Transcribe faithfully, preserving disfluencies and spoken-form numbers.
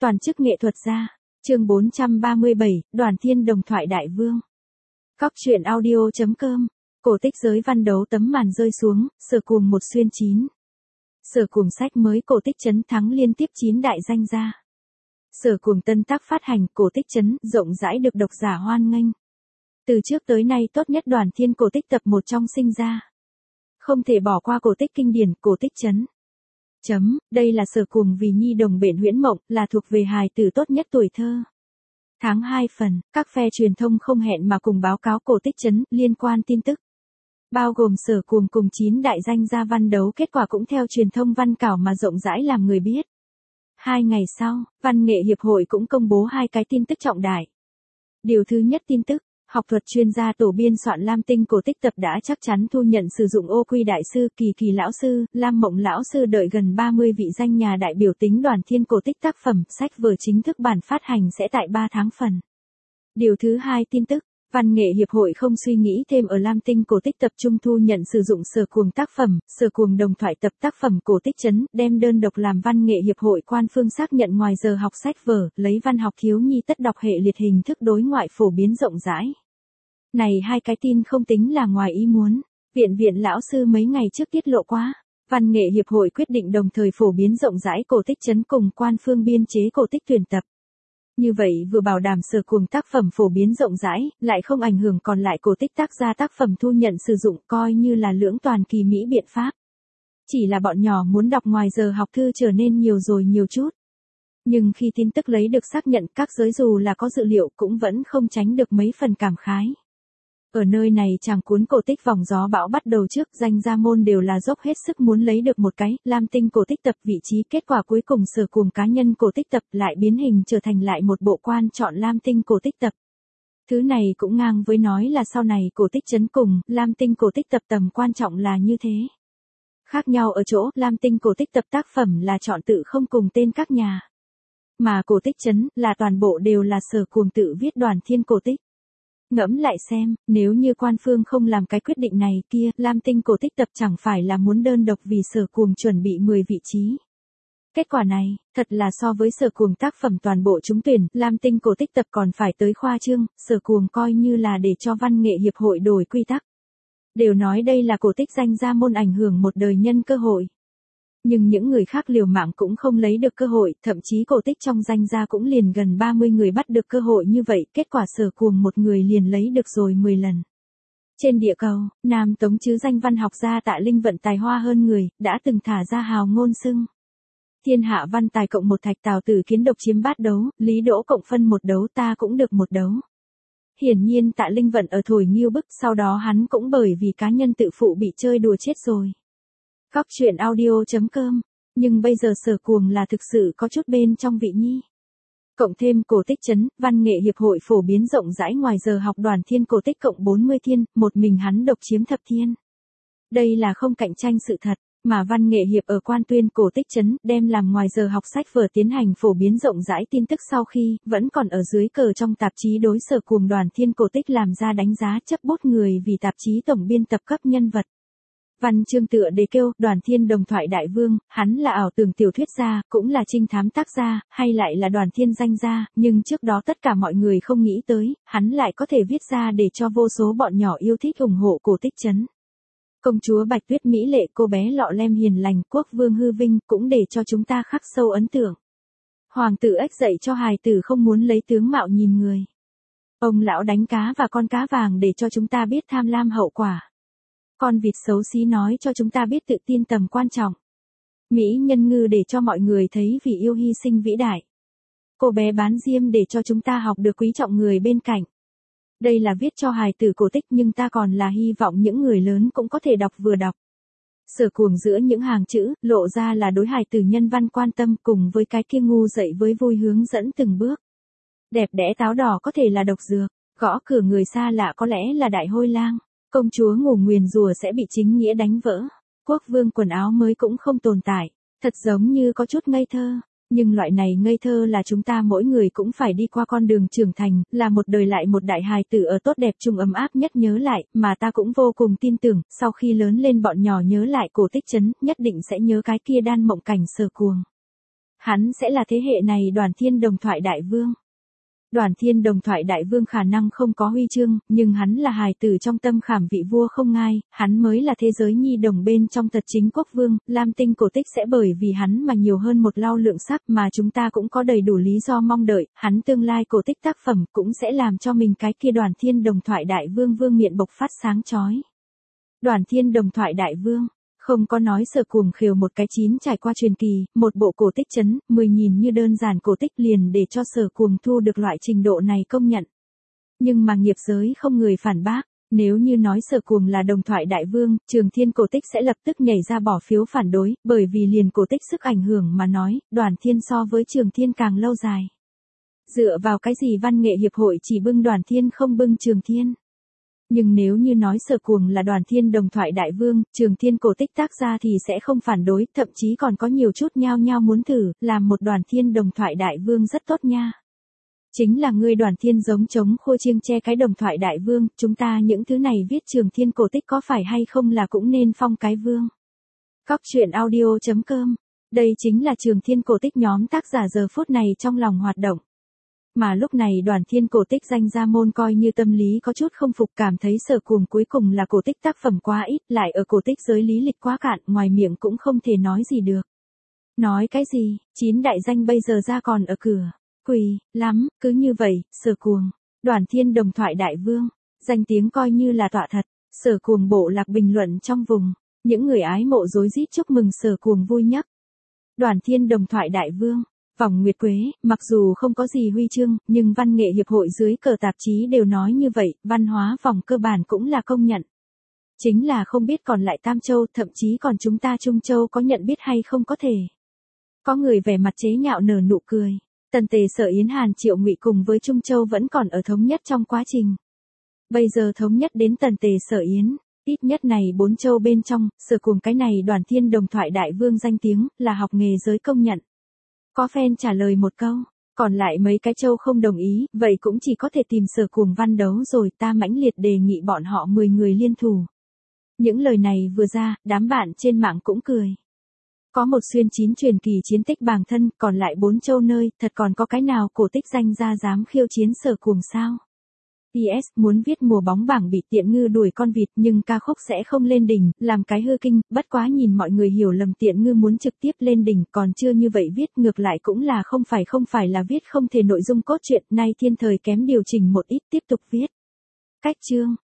Toàn chức nghệ thuật gia. Chương bốn trăm ba mươi bảy, Đoàn Thiên Đồng thoại đại vương. Cóc truyện audio chấm com. Cổ tích giới văn đấu tấm màn rơi xuống, Sở Cuồng một xuyên chín. Sở Cuồng sách mới cổ tích trấn thắng liên tiếp chín đại danh gia. Sở Cuồng tân tác phát hành cổ tích trấn rộng rãi được độc giả hoan nghênh. Từ trước tới nay tốt nhất Đoàn Thiên cổ tích tập một trong sinh ra. Không thể bỏ qua cổ tích kinh điển cổ tích trấn. Chấm, đây là Sở Cuồng vì nhi đồng bện huyễn mộng, là thuộc về hài tử tốt nhất tuổi thơ. Tháng hai phần, các phe truyền thông không hẹn mà cùng báo cáo cổ tích trấn liên quan tin tức. Bao gồm Sở Cuồng cùng chín đại danh gia văn đấu, kết quả cũng theo truyền thông văn cảo mà rộng rãi làm người biết. Hai ngày sau, Văn nghệ hiệp hội cũng công bố hai cái tin tức trọng đại. Điều thứ nhất tin tức, học thuật chuyên gia tổ biên soạn Lam Tinh cổ tích tập đã chắc chắn thu nhận sử dụng Ô Quy đại sư, Kỳ Kỳ lão sư, Lam Mộng lão sư đợi gần ba mươi vị danh nhà đại biểu tính Đoàn Thiên cổ tích tác phẩm, sách vở chính thức bản phát hành sẽ tại ba tháng phần. Điều thứ hai tin tức, Văn nghệ hiệp hội không suy nghĩ thêm ở Lam Tinh cổ tích tập trung thu nhận sử dụng Sở Cuồng tác phẩm, Sở Cuồng đồng thoại tập tác phẩm cổ tích trấn, đem đơn độc làm Văn nghệ hiệp hội quan phương xác nhận ngoài giờ học sách vở, lấy văn học thiếu nhi tất đọc hệ liệt hình thức đối ngoại phổ biến rộng rãi. Này hai cái tin không tính là ngoài ý muốn, viện viện lão sư mấy ngày trước tiết lộ quá. Văn nghệ hiệp hội quyết định đồng thời phổ biến rộng rãi cổ tích trấn cùng quan phương biên chế cổ tích tuyển tập. Như vậy vừa bảo đảm Sở Cuồng tác phẩm phổ biến rộng rãi, lại không ảnh hưởng còn lại cổ tích tác gia tác phẩm thu nhận sử dụng, coi như là lưỡng toàn kỳ mỹ biện pháp. Chỉ là bọn nhỏ muốn đọc ngoài giờ học thư trở nên nhiều rồi nhiều chút. Nhưng khi tin tức lấy được xác nhận, các giới dù là có dự liệu cũng vẫn không tránh được mấy phần cảm khái. Ở nơi này chàng cuốn cổ tích vòng gió bão bắt đầu trước, danh gia môn đều là dốc hết sức muốn lấy được một cái Lam Tinh cổ tích tập vị trí, kết quả cuối cùng Sở Cuồng cá nhân cổ tích tập lại biến hình trở thành lại một bộ quan chọn Lam Tinh cổ tích tập. Thứ này cũng ngang với nói là sau này cổ tích trấn cùng Lam Tinh cổ tích tập tầm quan trọng là như thế. Khác nhau ở chỗ Lam Tinh cổ tích tập tác phẩm là chọn tự không cùng tên các nhà. Mà cổ tích trấn là toàn bộ đều là Sở Cuồng tự viết Đoàn Thiên cổ tích. Ngẫm lại xem, nếu như quan phương không làm cái quyết định này kia, Lam Tinh cổ tích tập chẳng phải là muốn đơn độc vì Sở Cuồng chuẩn bị mười vị trí. Kết quả này, thật là so với Sở Cuồng tác phẩm toàn bộ trúng tuyển, Lam Tinh cổ tích tập còn phải tới khoa trương, Sở Cuồng coi như là để cho văn nghệ hiệp hội đổi quy tắc. Đều nói đây là cổ tích danh gia môn ảnh hưởng một đời nhân cơ hội. Nhưng những người khác liều mạng cũng không lấy được cơ hội, thậm chí cổ tích trong danh gia cũng liền gần ba mươi người bắt được cơ hội như vậy, kết quả Sở Cuồng một người liền lấy được rồi mười lần. Trên địa cầu, Nam Tống chứ danh văn học gia Tạ Linh Vận tài hoa hơn người, đã từng thả ra hào ngôn xưng. Thiên hạ văn tài cộng một thạch, Tào Tử Kiến độc chiếm bát đấu, Lý Đỗ cộng phân một đấu, ta cũng được một đấu. Hiển nhiên Tạ Linh Vận ở thổi nghiêu bức, sau đó hắn cũng bởi vì cá nhân tự phụ bị chơi đùa chết rồi. Cóc truyện audio chấm com. Nhưng bây giờ Sở Cuồng là thực sự có chút bên trong vị nhi. Cộng thêm cổ tích trấn, Văn nghệ hiệp hội phổ biến rộng rãi ngoài giờ học Đoàn Thiên cổ tích cộng bốn mươi thiên, một mình hắn độc chiếm thập thiên. Đây là không cạnh tranh sự thật, mà Văn nghệ hiệp ở quan tuyên cổ tích trấn, đem làm ngoài giờ học sách vở tiến hành phổ biến rộng rãi tin tức sau khi, vẫn còn ở dưới cờ trong tạp chí đối Sở Cuồng Đoàn Thiên cổ tích làm ra đánh giá chấp bút người vì tạp chí tổng biên tập cấp nhân vật. Văn chương tựa đề kêu, Đoàn Thiên đồng thoại đại vương, hắn là ảo tưởng tiểu thuyết gia, cũng là trinh thám tác gia, hay lại là Đoàn Thiên danh gia, nhưng trước đó tất cả mọi người không nghĩ tới, hắn lại có thể viết ra để cho vô số bọn nhỏ yêu thích ủng hộ cổ tích trấn. Công chúa Bạch Tuyết mỹ lệ, cô bé lọ lem hiền lành, quốc vương hư vinh, cũng để cho chúng ta khắc sâu ấn tượng. Hoàng tử ếch dạy cho hài tử không muốn lấy tướng mạo nhìn người. Ông lão đánh cá và con cá vàng để cho chúng ta biết tham lam hậu quả. Con vịt xấu xí nói cho chúng ta biết tự tin tầm quan trọng. Mỹ nhân ngư để cho mọi người thấy vì yêu hy sinh vĩ đại. Cô bé bán diêm để cho chúng ta học được quý trọng người bên cạnh. Đây là viết cho hài tử cổ tích, nhưng ta còn là hy vọng những người lớn cũng có thể đọc vừa đọc. Sở Cuồng giữa những hàng chữ, lộ ra là đối hài tử nhân văn quan tâm cùng với cái kia ngu dậy với vui hướng dẫn từng bước. Đẹp đẽ táo đỏ có thể là độc dược, gõ cửa người xa lạ có lẽ là đại hôi lang. Công chúa ngủ nguyền rủa sẽ bị chính nghĩa đánh vỡ. Quốc vương quần áo mới cũng không tồn tại. Thật giống như có chút ngây thơ. Nhưng loại này ngây thơ là chúng ta mỗi người cũng phải đi qua con đường trưởng thành, là một đời lại một đại hài tử ở tốt đẹp chung ấm áp nhất nhớ lại, mà ta cũng vô cùng tin tưởng, sau khi lớn lên bọn nhỏ nhớ lại cổ tích trấn, nhất định sẽ nhớ cái kia đan mộng cảnh Sở Cuồng. hắn sẽ là thế hệ này Đoàn Thiên Đồng Thoại Đại Vương. Đoàn Thiên Đồng Thoại Đại Vương khả năng không có huy chương, nhưng hắn là hài tử trong tâm khảm vị vua không ngai, hắn mới là thế giới nhi đồng bên trong thật chính quốc vương, Lam Tinh cổ tích sẽ bởi vì hắn mà nhiều hơn một lau lượng sắc mà chúng ta cũng có đầy đủ lý do mong đợi, hắn tương lai cổ tích tác phẩm cũng sẽ làm cho mình cái kia Đoàn Thiên Đồng Thoại Đại Vương vương miện bộc phát sáng chói. Đoàn Thiên Đồng Thoại Đại Vương. Không có nói Sở Cuồng khều một cái chín trải qua truyền kỳ, một bộ cổ tích chấn, mười nhìn như đơn giản cổ tích liền để cho Sở Cuồng thu được loại trình độ này công nhận. Nhưng mà nghiệp giới không người phản bác, nếu như nói Sở Cuồng là Đồng Thoại Đại Vương, Trường Thiên cổ tích sẽ lập tức nhảy ra bỏ phiếu phản đối, bởi vì liền cổ tích sức ảnh hưởng mà nói, Đoàn Thiên so với Trường Thiên càng lâu dài. Dựa vào cái gì văn nghệ hiệp hội chỉ bưng Đoàn Thiên không bưng Trường Thiên? Nhưng nếu như nói Sở Cuồng là Đoàn Thiên Đồng Thoại Đại Vương, Trường Thiên cổ tích tác ra thì sẽ không phản đối, thậm chí còn có nhiều chút nhao nhao muốn thử, làm một Đoàn Thiên Đồng Thoại Đại Vương rất tốt nha. Chính là ngươi Đoàn Thiên giống chống khô chiêng che cái Đồng Thoại Đại Vương, chúng ta những thứ này viết Trường Thiên cổ tích có phải hay không là cũng nên phong cái vương. Cóc truyện audio chấm com. Đây chính là Trường Thiên cổ tích nhóm tác giả giờ phút này trong lòng hoạt động. Mà lúc này Đoàn Thiên cổ tích danh gia môn coi như tâm lý có chút không phục, cảm thấy Sở Cuồng cuối cùng là cổ tích tác phẩm quá ít, lại ở cổ tích giới lý lịch quá cạn, ngoài miệng cũng không thể nói gì được. Nói cái gì, chín đại danh bây giờ ra còn ở cửa. Quỳ, lắm, cứ như vậy, Sở Cuồng, Đoàn Thiên Đồng Thoại Đại Vương, danh tiếng coi như là tọa thật. Sở Cuồng bộ lạc bình luận trong vùng, những người ái mộ rối rít chúc mừng Sở Cuồng vui nhất. Đoàn Thiên Đồng Thoại Đại Vương. Vòng Nguyệt Quế, mặc dù không có gì huy chương, nhưng văn nghệ hiệp hội dưới cờ tạp chí đều nói như vậy, văn hóa vòng cơ bản cũng là công nhận. Chính là không biết còn lại Tam Châu, thậm chí còn chúng ta Trung Châu có nhận biết hay không có thể. Có người vẻ mặt chế nhạo nở nụ cười. Tần Tề Sở Yến Hàn Triệu Ngụy cùng với Trung Châu vẫn còn ở thống nhất trong quá trình. Bây giờ thống nhất đến Tần Tề Sở Yến. Ít nhất này bốn châu bên trong, Sở Cuồng cái này Đoàn Thiên Đồng Thoại Đại Vương danh tiếng, là học nghề giới công nhận. Có fan trả lời một câu, còn lại mấy cái châu không đồng ý, vậy cũng chỉ có thể tìm Sở Cuồng văn đấu rồi, ta mãnh liệt đề nghị bọn họ mười người liên thủ. Những lời này vừa ra, đám bạn trên mạng cũng cười. Có một xuyên chín truyền kỳ chiến tích bàng thân, còn lại bốn châu nơi, thật còn có cái nào cổ tích danh ra dám khiêu chiến Sở Cuồng sao? pê ét muốn viết mùa bóng bảng bị Tiện Ngư đuổi con vịt nhưng ca khúc sẽ không lên đỉnh, làm cái hư kinh, bất quá nhìn mọi người hiểu lầm Tiện Ngư muốn trực tiếp lên đỉnh, còn chưa như vậy viết, ngược lại cũng là không phải không phải là viết không thể nội dung cốt truyện, nay thiên thời kém điều chỉnh một ít tiếp tục viết. Cách chương,